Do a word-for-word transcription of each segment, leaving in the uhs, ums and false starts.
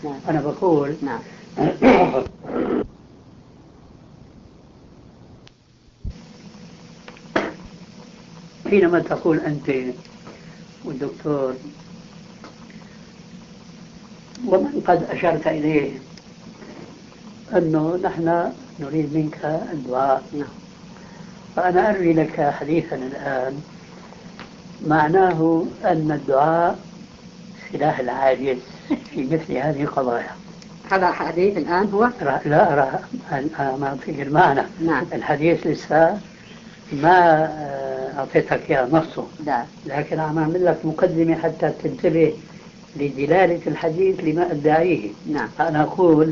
نعم. أنا بقول نعم. حينما تقول أنت والدكتور ومن قد أشرت إليه أنه نحن نريد منك الدعاء، نعم. فأنا أروي لك حديثا الآن معناه أن الدعاء سلاح العاجز في مثل هذه القضايا. هذا حديث الآن هو؟ لا أرى ما فيه المعنى. نعم. الحديث لسه ما أعطيتك يا نصه، لا. لكن عم أعمل لك مقدمة حتى تنتبه لدلالة الحديث لما أدعيه. نعم. أنا أقول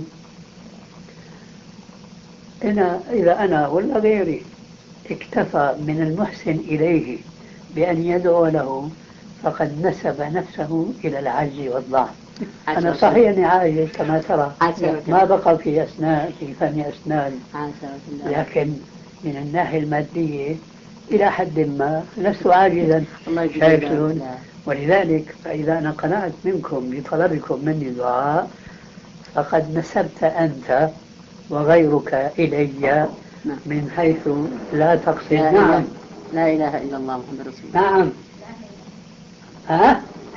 إن إذا أنا ولا غيري اكتفى من المحسن إليه بأن يدعو له فقد نسب نفسه إلى العجز والضعف. أنا صحيح أني عاجز كما ترى، ما بقى في أسنان في فم أسنان، لكن من الناحية المادية إلى حد ما لست عاجزا. شايفون؟ ولذلك فإذا أنا قنعت منكم بطلبكم مني دعاء فقد نسبت أنت وغيرك إلي من حيث لا تقصد. نعم. لا إله إلا الله محمد رسول الله. نعم. ها؟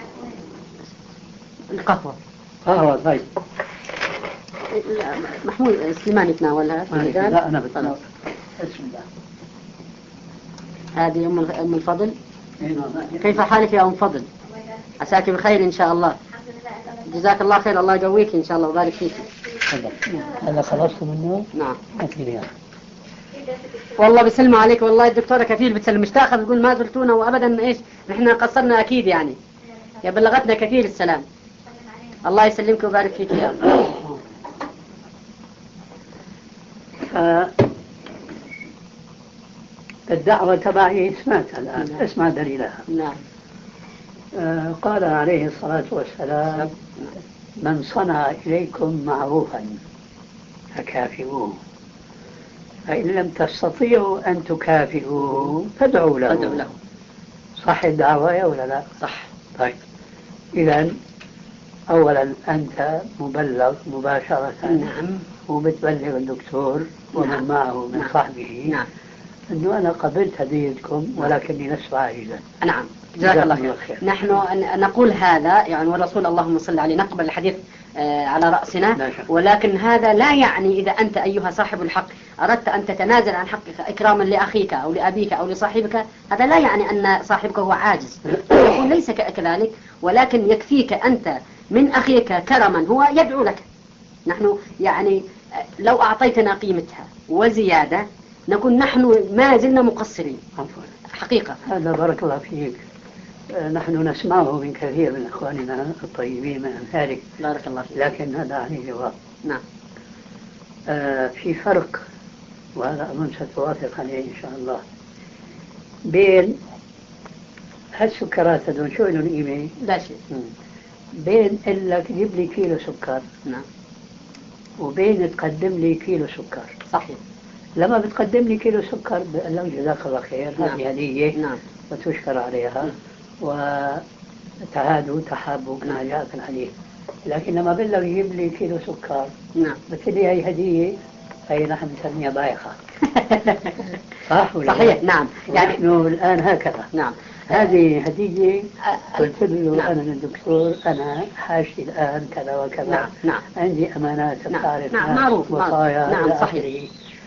القهوة. قهوة طيب. محمود سليمان يتناولها. لا أنا بتناول. بسم الله. هذه أم أم الفضل. كيف حالك يا أم فضل؟ عساك بخير إن شاء الله. جزاك الله خير، الله يقويك إن شاء الله وبارك فيك. هذا خلصت منه؟ نعم. أكيد. والله بسلموا عليك، والله الدكتورة كفيل بتسلم، مشتاقة بتقول ما زرتونا وأبدا إيش نحن قصرنا أكيد يعني، يا بلغتنا كفيل السلام. الله يسلمك ويبارك فيك يا رب. الدعوة تبعي سمعتها الآن. نعم. اسمع دليلها. نعم. آه قال عليه الصلاة والسلام: من صنع إليكم معروفا فكافئوه، فإن لم تستطيعوا أن تكافئوه فادعوا له. فادعوا له. صح الدعوة ولا لا؟ صح. طيب، إذن أولا أنت مبلغ مباشرة. نعم. وبتبلغ الدكتور ومن نعم. معه من نعم. صحبه. نعم. أنه أنا قبلت هديتكم ولكني لست عاجزا. نعم. جزاك الله خير. نحن نقول هذا يعني، والرسول اللهم صل عليه نقبل الحديث على رأسنا، ولكن هذا لا يعني إذا أنت أيها صاحب الحق أردت أن تتنازل عن حقك إكراما لأخيك أو لأبيك أو لصاحبك، هذا لا يعني أن صاحبك هو عاجز، يقول ليس كذلك، ولكن يكفيك أنت من أخيك كرما هو يدعو لك. نحن يعني لو أعطيتنا قيمتها وزيادة نكون نحن ما زلنا مقصرين. عفوا. حقيقة. هذا بارك الله فيك. نحن نسمعه من كثير من إخواننا الطيبين من ذلك. بارك الله فيك. لكن هذا عليه جواب. نعم. آه في فرق، وهذا أظن ستوافق عليه إن شاء الله، بين هالسكرات هذول شو لهم قيمة؟ لا شيء. بين إنك تجيب لي كيلو سكر. نعم. وبين تقدم لي كيلو سكر. صحيح. لما بتقدم لي كيلو سكر بقول لك جزاك الله خير. نعم. هذه هدية. نعم. وتشكر عليها. نعم. وتعادوا تحابوا كما جاء في الحديث. لكن لما بقول لك يجيب لي كيلو سكر. نعم. بتقولي هي هدية، هي نحن بنسميها بايخة. صح ولا؟ صحيح. نعم. يعني نحن الآن هكذا. نعم. هذه هدية. قلت له نعم. أنا للدكتور أنا حاجتي الآن كذا وكذا. نعم. نعم. عندي أمانات تعرف. نعم. معروف. وصايا. نعم. صحيح.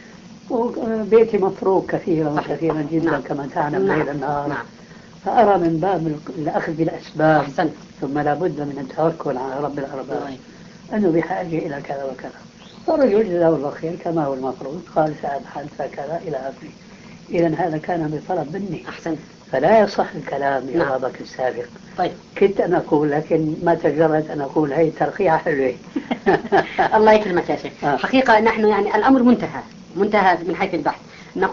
وبيتي مفروق كثيرا وكثيرا جدا. نعم. كما تعلم. نعم. ليل النهار. نعم. فأرى من باب الأخذ بالأسباب. أحسنت. ثم لابد من التوكل على رب الأرباب. أنه بحاجة إلى كذا وكذا. فرجل جزاه الله خير كما هو المفروض، قال سأبحث فكذا إلى آخره. إذن هذا كان بطلب مني. أحسنت. فلا يصح الكلام جوابك السابق. طيب. كنت أنا أقول، لكن ما تجرأت أن أقول هي ترقيعة حلوة. الله يكرمك يا شيخ. حقيقة نحن يعني الأمر منتهى منتهى من حيث البحث،